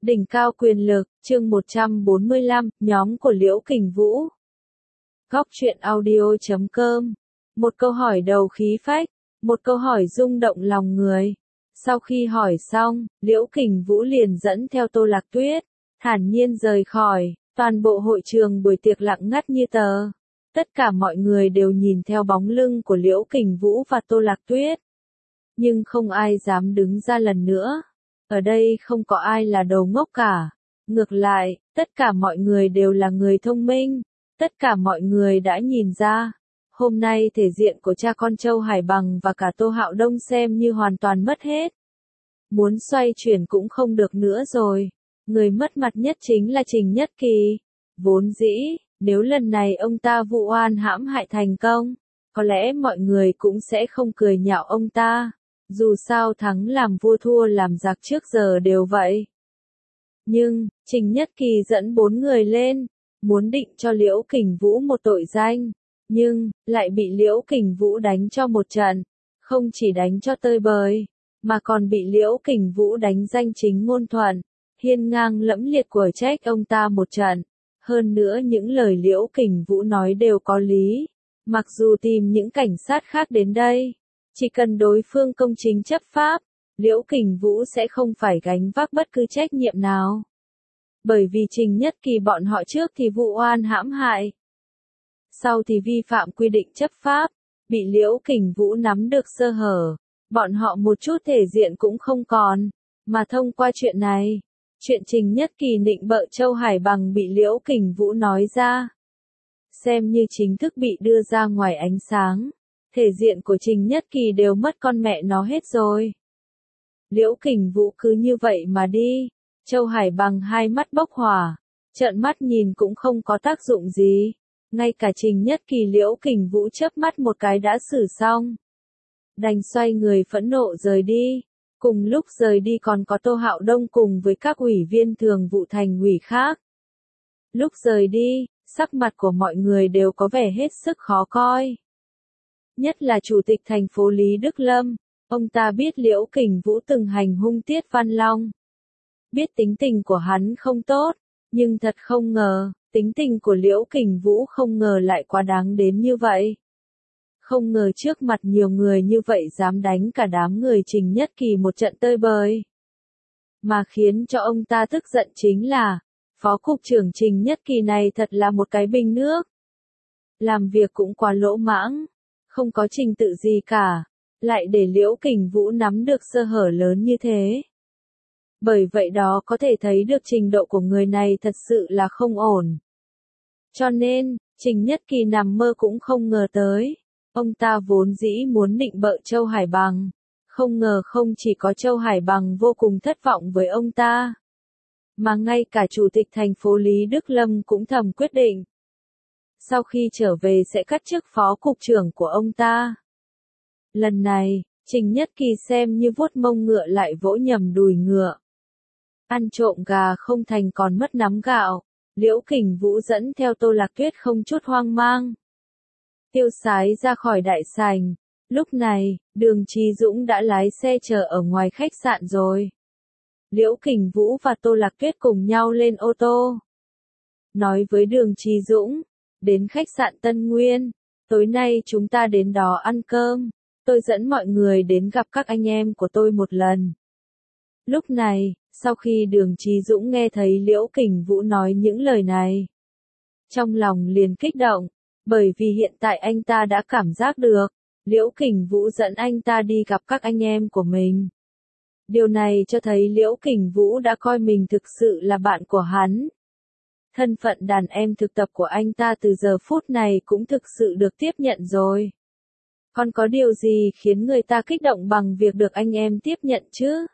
Đỉnh cao quyền lực, chương 145, nhóm của Liễu Kình Vũ. Góc truyện audio.com. Một câu hỏi đầu khí phách, một câu hỏi rung động lòng người. Sau khi hỏi xong, Liễu Kình Vũ liền dẫn theo Tô Lạc Tuyết, thản nhiên rời khỏi. Toàn bộ hội trường buổi tiệc lặng ngắt như tờ. Tất cả mọi người đều nhìn theo bóng lưng của Liễu Kình Vũ và Tô Lạc Tuyết. Nhưng không ai dám đứng ra lần nữa. Ở đây không có ai là đồ ngốc cả. Ngược lại, tất cả mọi người đều là người thông minh. Tất cả mọi người đã nhìn ra. Hôm nay thể diện của cha con Châu Hải Bằng và cả Tô Hạo Đông xem như hoàn toàn mất hết. Muốn xoay chuyển cũng không được nữa rồi. Người mất mặt nhất chính là Trình Nhất Kỳ. Vốn dĩ, nếu lần này ông ta vụ oan hãm hại thành công, có lẽ mọi người cũng sẽ không cười nhạo ông ta. Dù sao thắng làm vua thua làm giặc trước giờ đều vậy. Nhưng, Trình Nhất Kỳ dẫn 4 người lên, muốn định cho Liễu Kình Vũ một tội danh. Nhưng, lại bị Liễu Kình Vũ đánh cho một trận. Không chỉ đánh cho tơi bời, mà còn bị Liễu Kình Vũ đánh danh chính ngôn thuận. Hiên ngang lẫm liệt của trách ông ta một trận. Hơn nữa những lời Liễu Kình Vũ nói đều có lý. Mặc dù tìm những cảnh sát khác đến đây, chỉ cần đối phương công chính chấp pháp, Liễu Kình Vũ sẽ không phải gánh vác bất cứ trách nhiệm nào. Bởi vì Trình Nhất Kỳ bọn họ trước thì vụ oan hãm hại, sau thì vi phạm quy định chấp pháp, bị Liễu Kình Vũ nắm được sơ hở, bọn họ một chút thể diện cũng không còn, mà thông qua chuyện này, chuyện Trình Nhất Kỳ nịnh bợ Châu Hải Bằng bị Liễu Kình Vũ nói ra, xem như chính thức bị đưa ra ngoài ánh sáng. Thể diện của Trình Nhất Kỳ đều mất con mẹ nó hết rồi. Liễu Kình Vũ cứ như vậy mà đi. Châu Hải Bằng hai mắt bốc hỏa, trợn mắt nhìn cũng không có tác dụng gì. Ngay cả Trình Nhất Kỳ Liễu Kình Vũ chớp mắt một cái đã xử xong. Đành xoay người phẫn nộ rời đi. Cùng lúc rời đi còn có Tô Hạo Đông cùng với các ủy viên thường vụ thành ủy khác. Lúc rời đi, sắc mặt của mọi người đều có vẻ hết sức khó coi. Nhất là Chủ tịch thành phố Lý Đức Lâm, ông ta biết Liễu Kình Vũ từng hành hung Tiết Văn Long. Biết tính tình của hắn không tốt, nhưng thật không ngờ, tính tình của Liễu Kình Vũ không ngờ lại quá đáng đến như vậy. Không ngờ trước mặt nhiều người như vậy dám đánh cả đám người Trình Nhất Kỳ một trận tơi bời. Mà khiến cho ông ta tức giận chính là, Phó Cục trưởng Trình Nhất Kỳ này thật là một cái bình nước. Làm việc cũng quá lỗ mãng. Không có trình tự gì cả, lại để Liễu Kình Vũ nắm được sơ hở lớn như thế. Bởi vậy đó có thể thấy được trình độ của người này thật sự là không ổn. Cho nên, Trình Nhất Kỳ nằm mơ cũng không ngờ tới. Ông ta vốn dĩ muốn nịnh bợ Châu Hải Bằng. Không ngờ không chỉ có Châu Hải Bằng vô cùng thất vọng với ông ta. Mà ngay cả Chủ tịch thành phố Lý Đức Lâm cũng thầm quyết định. Sau khi trở về sẽ cắt chức phó cục trưởng của ông ta. Lần này, Trình Nhất Kỳ xem như vuốt mông ngựa lại vỗ nhầm đùi ngựa. Ăn trộm gà không thành còn mất nắm gạo, Liễu Kình Vũ dẫn theo Tô Lạc Tuyết không chút hoang mang. Tiêu sái ra khỏi đại sảnh, lúc này, Đường Chí Dũng đã lái xe chờ ở ngoài khách sạn rồi. Liễu Kình Vũ và Tô Lạc Tuyết cùng nhau lên ô tô. Nói với Đường Chí Dũng, đến khách sạn Tân Nguyên, tối nay chúng ta đến đó ăn cơm, tôi dẫn mọi người đến gặp các anh em của tôi một lần. Lúc này, sau khi Đường Chí Dũng nghe thấy Liễu Kình Vũ nói những lời này, trong lòng liền kích động, bởi vì hiện tại anh ta đã cảm giác được, Liễu Kình Vũ dẫn anh ta đi gặp các anh em của mình. Điều này cho thấy Liễu Kình Vũ đã coi mình thực sự là bạn của hắn. Thân phận đàn em thực tập của anh ta từ giờ phút này cũng thực sự được tiếp nhận rồi. Còn có điều gì khiến người ta kích động bằng việc được anh em tiếp nhận chứ?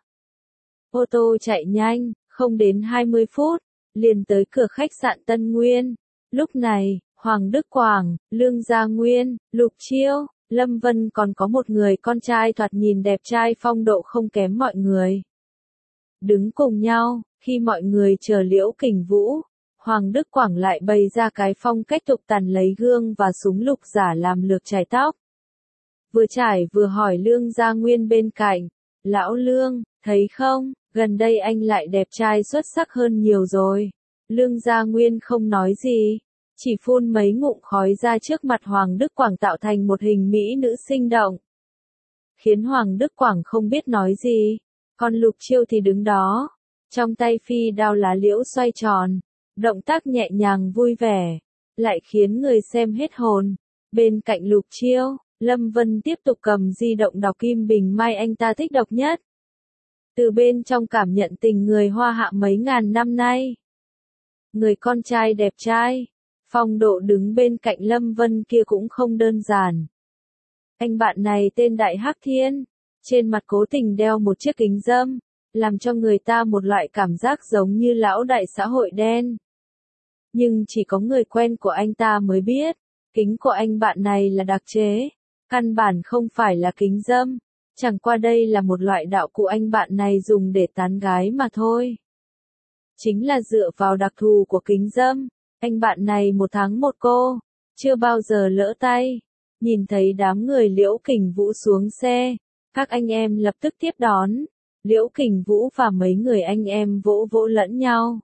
Ô tô chạy nhanh, không đến 20 phút, liền tới cửa khách sạn Tân Nguyên. Lúc này, Hoàng Đức Quảng, Lương Gia Nguyên, Lục Chiêu, Lâm Vân còn có một người con trai thoạt nhìn đẹp trai phong độ không kém mọi người. Đứng cùng nhau, khi mọi người chờ Liễu Kình Vũ. Hoàng Đức Quảng lại bày ra cái phong cách tục tằn lấy gương và súng lục giả làm lược chải tóc. Vừa chải vừa hỏi Lương Gia Nguyên bên cạnh, lão Lương, thấy không, Gần đây anh lại đẹp trai xuất sắc hơn nhiều rồi. Lương Gia Nguyên không nói gì, chỉ phun mấy ngụm khói ra trước mặt Hoàng Đức Quảng tạo thành một hình mỹ nữ sinh động. Khiến Hoàng Đức Quảng không biết nói gì, còn Lục Chiêu thì đứng đó, trong tay phi đao lá liễu xoay tròn, động tác nhẹ nhàng vui vẻ, lại khiến người xem hết hồn. Bên cạnh Lục Chiêu, Lâm Vân tiếp tục cầm di động đọc Kim Bình Mai anh ta thích đọc nhất. Từ bên trong cảm nhận tình người Hoa Hạ mấy ngàn năm nay. Người con trai đẹp trai, phong độ đứng bên cạnh Lâm Vân kia cũng không đơn giản. Anh bạn này tên Đại Hắc Thiên, trên mặt cố tình đeo một chiếc kính râm, làm cho người ta một loại cảm giác giống như lão đại xã hội đen. Nhưng chỉ có người quen của anh ta mới biết, kính của anh bạn này là đặc chế, căn bản không phải là kính râm, chẳng qua đây là một loại đạo cụ anh bạn này dùng để tán gái mà thôi. Chính là dựa vào đặc thù của kính râm, anh bạn này một tháng một cô, chưa bao giờ lỡ tay. Nhìn thấy đám người Liễu Kình Vũ xuống xe, các anh em lập tức tiếp đón. Liễu Kình Vũ và mấy người anh em vỗ vỗ lẫn nhau.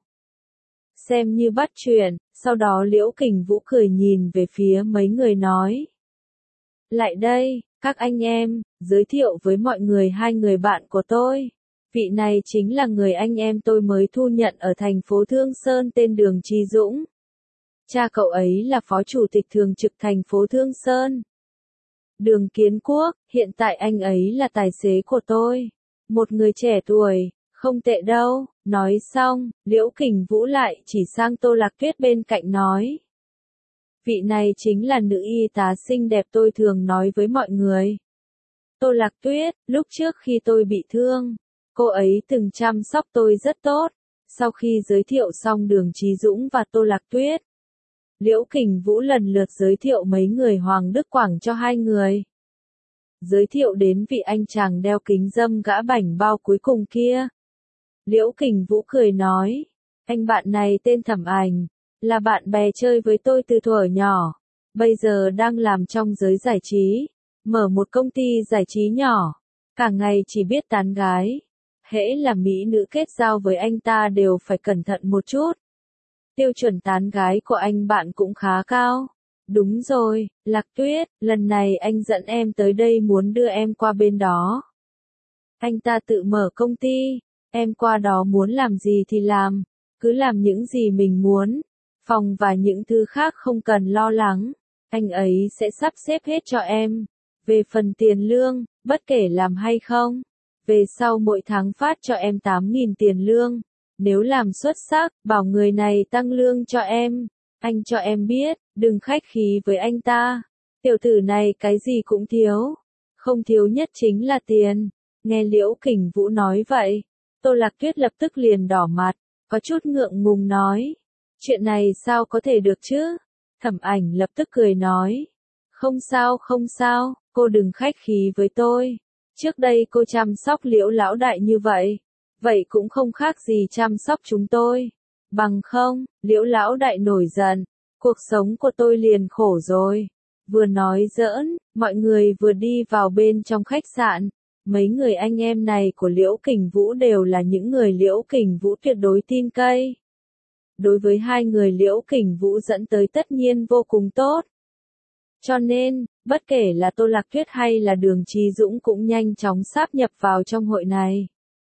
Xem như bắt chuyện, sau đó Liễu Kình Vũ cười nhìn về phía mấy người nói. Lại đây, các anh em, giới thiệu với mọi người hai người bạn của tôi. Vị này chính là người anh em tôi mới thu nhận ở thành phố Thương Sơn tên Đường Chí Dũng. Cha cậu ấy là phó chủ tịch thường trực thành phố Thương Sơn. Đường Kiến Quốc, hiện tại anh ấy là tài xế của tôi. Một người trẻ tuổi, không tệ đâu. Nói xong, Liễu Kình Vũ lại chỉ sang Tô Lạc Tuyết bên cạnh nói. Vị này chính là nữ y tá xinh đẹp tôi thường nói với mọi người. Tô Lạc Tuyết, lúc trước khi tôi bị thương, cô ấy từng chăm sóc tôi rất tốt. Sau khi giới thiệu xong Đường Chí Dũng và Tô Lạc Tuyết, Liễu Kình Vũ lần lượt giới thiệu mấy người Hoàng Đức Quảng cho hai người. Giới thiệu đến vị anh chàng đeo kính râm gã bảnh bao cuối cùng kia. Liễu Kình Vũ cười nói, anh bạn này tên Thẩm Ảnh, là bạn bè chơi với tôi từ thuở nhỏ, bây giờ đang làm trong giới giải trí, mở một công ty giải trí nhỏ, cả ngày chỉ biết tán gái. Hễ là mỹ nữ kết giao với anh ta đều phải cẩn thận một chút. Tiêu chuẩn tán gái của anh bạn cũng khá cao. Đúng rồi, Lạc Tuyết, lần này anh dẫn em tới đây muốn đưa em qua bên đó. Anh ta tự mở công ty, em qua đó muốn làm gì thì làm, cứ làm những gì mình muốn, phòng và những thứ khác không cần lo lắng, anh ấy sẽ sắp xếp hết cho em. Về phần tiền lương, bất kể làm hay không, về sau mỗi tháng phát cho em 8.000 tiền lương. Nếu làm xuất sắc, bảo người này tăng lương cho em. Anh cho em biết, đừng khách khí với anh ta. Tiểu tử này cái gì cũng thiếu. Không thiếu nhất chính là tiền. Nghe Liễu Kình Vũ nói vậy, Tô Lạc Tuyết lập tức liền đỏ mặt, có chút ngượng ngùng nói. Chuyện này sao có thể được chứ? Thẩm Ảnh lập tức cười nói. Không sao không sao, cô đừng khách khí với tôi. Trước đây cô chăm sóc Liễu lão đại như vậy. Vậy cũng không khác gì chăm sóc chúng tôi. Bằng không, Liễu lão đại nổi giận, cuộc sống của tôi liền khổ rồi. Vừa nói giỡn, mọi người vừa đi vào bên trong khách sạn. Mấy người anh em này của Liễu Kình Vũ đều là những người Liễu Kình Vũ tuyệt đối tin cậy. Đối với hai người Liễu Kình Vũ dẫn tới tất nhiên vô cùng tốt. Cho nên, bất kể là Tô Lạc Tuyết hay là Đường Chí Dũng cũng nhanh chóng sáp nhập vào trong hội này.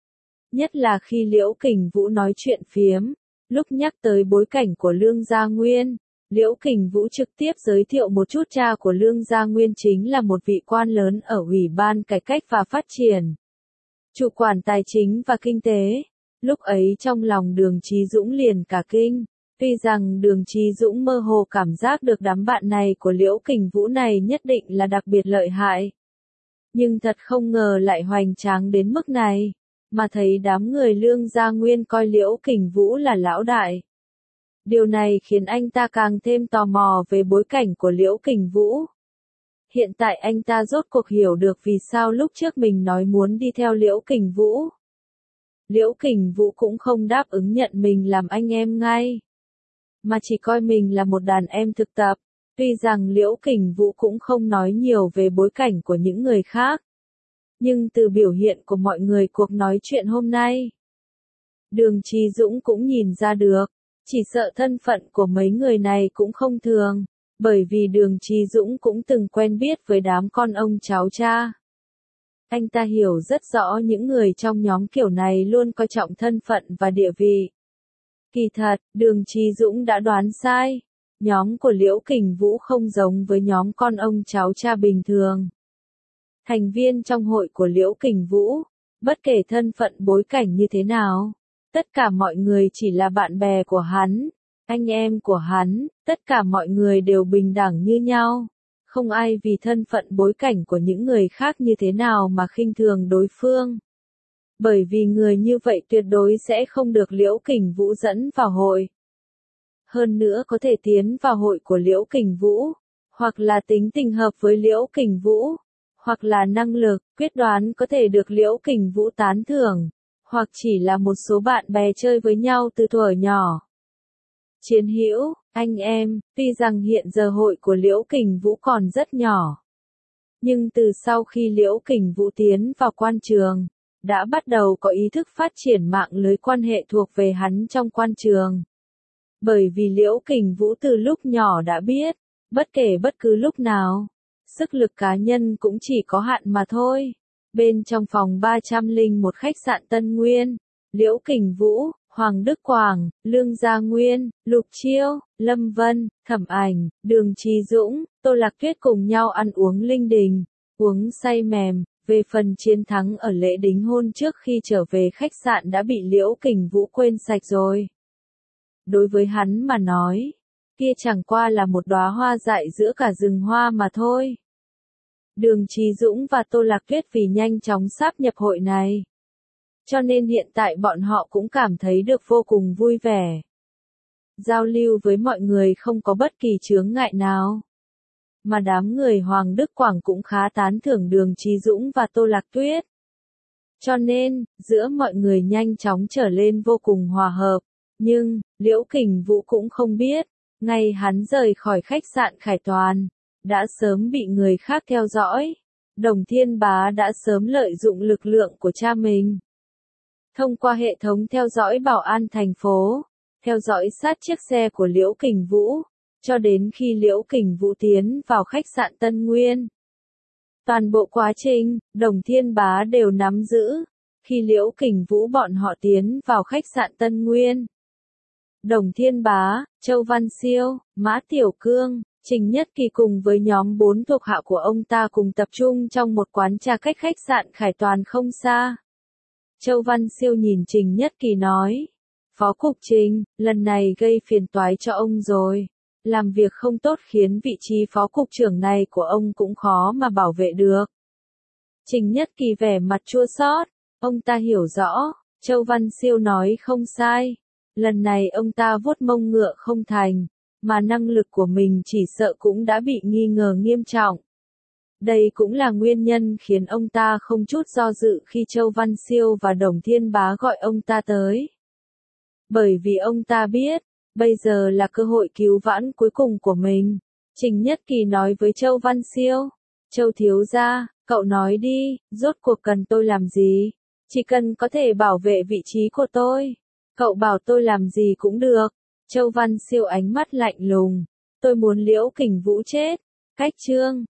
Nhất là khi Liễu Kình Vũ nói chuyện phiếm, lúc nhắc tới bối cảnh của Lương Gia Nguyên, Liễu Kình Vũ trực tiếp giới thiệu một chút cha của Lương Gia Nguyên chính là một vị quan lớn ở Ủy ban Cải cách và Phát triển, chủ quản tài chính và kinh tế. Lúc ấy trong lòng Đường Chí Dũng liền cả kinh, tuy rằng Đường Chí Dũng mơ hồ cảm giác được đám bạn này của Liễu Kình Vũ này nhất định là đặc biệt lợi hại. Nhưng thật không ngờ lại hoành tráng đến mức này. Mà thấy đám người Lương Gia Nguyên coi Liễu Kình Vũ là lão đại. Điều này khiến anh ta càng thêm tò mò về bối cảnh của Liễu Kình Vũ. Hiện tại anh ta rốt cuộc hiểu được vì sao lúc trước mình nói muốn đi theo Liễu Kình Vũ. Liễu Kình Vũ cũng không đáp ứng nhận mình làm anh em ngay, mà chỉ coi mình là một đàn em thực tập. Tuy rằng Liễu Kình Vũ cũng không nói nhiều về bối cảnh của những người khác. Nhưng từ biểu hiện của mọi người cuộc nói chuyện hôm nay, Đường Chí Dũng cũng nhìn ra được, chỉ sợ thân phận của mấy người này cũng không thường, bởi vì Đường Chí Dũng cũng từng quen biết với đám con ông cháu cha. Anh ta hiểu rất rõ những người trong nhóm kiểu này luôn coi trọng thân phận và địa vị. Kỳ thật, Đường Chí Dũng đã đoán sai. Nhóm của Liễu Kình Vũ không giống với nhóm con ông cháu cha bình thường. Thành viên trong hội của Liễu Kình Vũ, bất kể thân phận bối cảnh như thế nào, tất cả mọi người chỉ là bạn bè của hắn, anh em của hắn, tất cả mọi người đều bình đẳng như nhau. Không ai vì thân phận bối cảnh của những người khác như thế nào mà khinh thường đối phương. Bởi vì người như vậy tuyệt đối sẽ không được Liễu Kình Vũ dẫn vào hội. Hơn nữa có thể tiến vào hội của Liễu Kình Vũ, hoặc là tính tình hợp với Liễu Kình Vũ, hoặc là năng lực, quyết đoán có thể được Liễu Kình Vũ tán thưởng, hoặc chỉ là một số bạn bè chơi với nhau từ thuở nhỏ. Chiến hữu, anh em, tuy rằng hiện giờ hội của Liễu Kình Vũ còn rất nhỏ, nhưng từ sau khi Liễu Kình Vũ tiến vào quan trường, đã bắt đầu có ý thức phát triển mạng lưới quan hệ thuộc về hắn trong quan trường. Bởi vì Liễu Kình Vũ từ lúc nhỏ đã biết, bất kể bất cứ lúc nào, sức lực cá nhân cũng chỉ có hạn mà thôi. Bên trong phòng 301 khách sạn Tân Nguyên, Liễu Kình Vũ, Hoàng Đức Quảng, Lương Gia Nguyên, Lục Chiêu, Lâm Vân, Thẩm Ảnh, Đường Chí Dũng, Tô Lạc Tuyết cùng nhau ăn uống linh đình, uống say mềm. Về phần chiến thắng ở lễ đính hôn trước khi trở về khách sạn đã bị Liễu Kình Vũ quên sạch rồi. Đối với hắn mà nói, kia chẳng qua là một đóa hoa dại giữa cả rừng hoa mà thôi. Đường Chí Dũng và Tô Lạc Tuyết vì nhanh chóng sáp nhập hội này, cho nên hiện tại bọn họ cũng cảm thấy được vô cùng vui vẻ. Giao lưu với mọi người không có bất kỳ chướng ngại nào. Mà đám người Hoàng Đức Quảng cũng khá tán thưởng Đường Chí Dũng và Tô Lạc Tuyết. Cho nên, giữa mọi người nhanh chóng trở lên vô cùng hòa hợp. Nhưng, Liễu Kình Vũ cũng không biết, ngày hắn rời khỏi khách sạn Khải Toàn, đã sớm bị người khác theo dõi. Đồng Thiên Bá đã sớm lợi dụng lực lượng của cha mình. Thông qua hệ thống theo dõi bảo an thành phố, theo dõi sát chiếc xe của Liễu Kình Vũ, cho đến khi Liễu Kình Vũ tiến vào khách sạn Tân Nguyên. Toàn bộ quá trình, Đồng Thiên Bá đều nắm giữ. Khi Liễu Kình Vũ bọn họ tiến vào khách sạn Tân Nguyên, Đồng Thiên Bá, Châu Văn Siêu, Mã Tiểu Cương, Trình Nhất Kỳ cùng với nhóm 4 thuộc hạ của ông ta cùng tập trung trong một quán trà cách khách sạn Khải Toàn không xa. Châu Văn Siêu nhìn Trình Nhất Kỳ nói, Phó Cục Trình, lần này gây phiền toái cho ông rồi. Làm việc không tốt khiến vị trí phó cục trưởng này của ông cũng khó mà bảo vệ được. Trình Nhất Kỳ vẻ mặt chua xót, ông ta hiểu rõ, Châu Văn Siêu nói không sai. Lần này ông ta vuốt mông ngựa không thành, mà năng lực của mình chỉ sợ cũng đã bị nghi ngờ nghiêm trọng. Đây cũng là nguyên nhân khiến ông ta không chút do dự khi Châu Văn Siêu và Đồng Thiên Bá gọi ông ta tới. Bởi vì ông ta biết, bây giờ là cơ hội cứu vãn cuối cùng của mình. Trình Nhất Kỳ nói với Châu Văn Siêu, Châu thiếu gia, cậu nói đi, rốt cuộc cần tôi làm gì? Chỉ cần có thể bảo vệ vị trí của tôi, cậu bảo tôi làm gì cũng được. Châu Văn Siêu ánh mắt lạnh lùng, tôi muốn Liễu Kình Vũ chết. Cách chương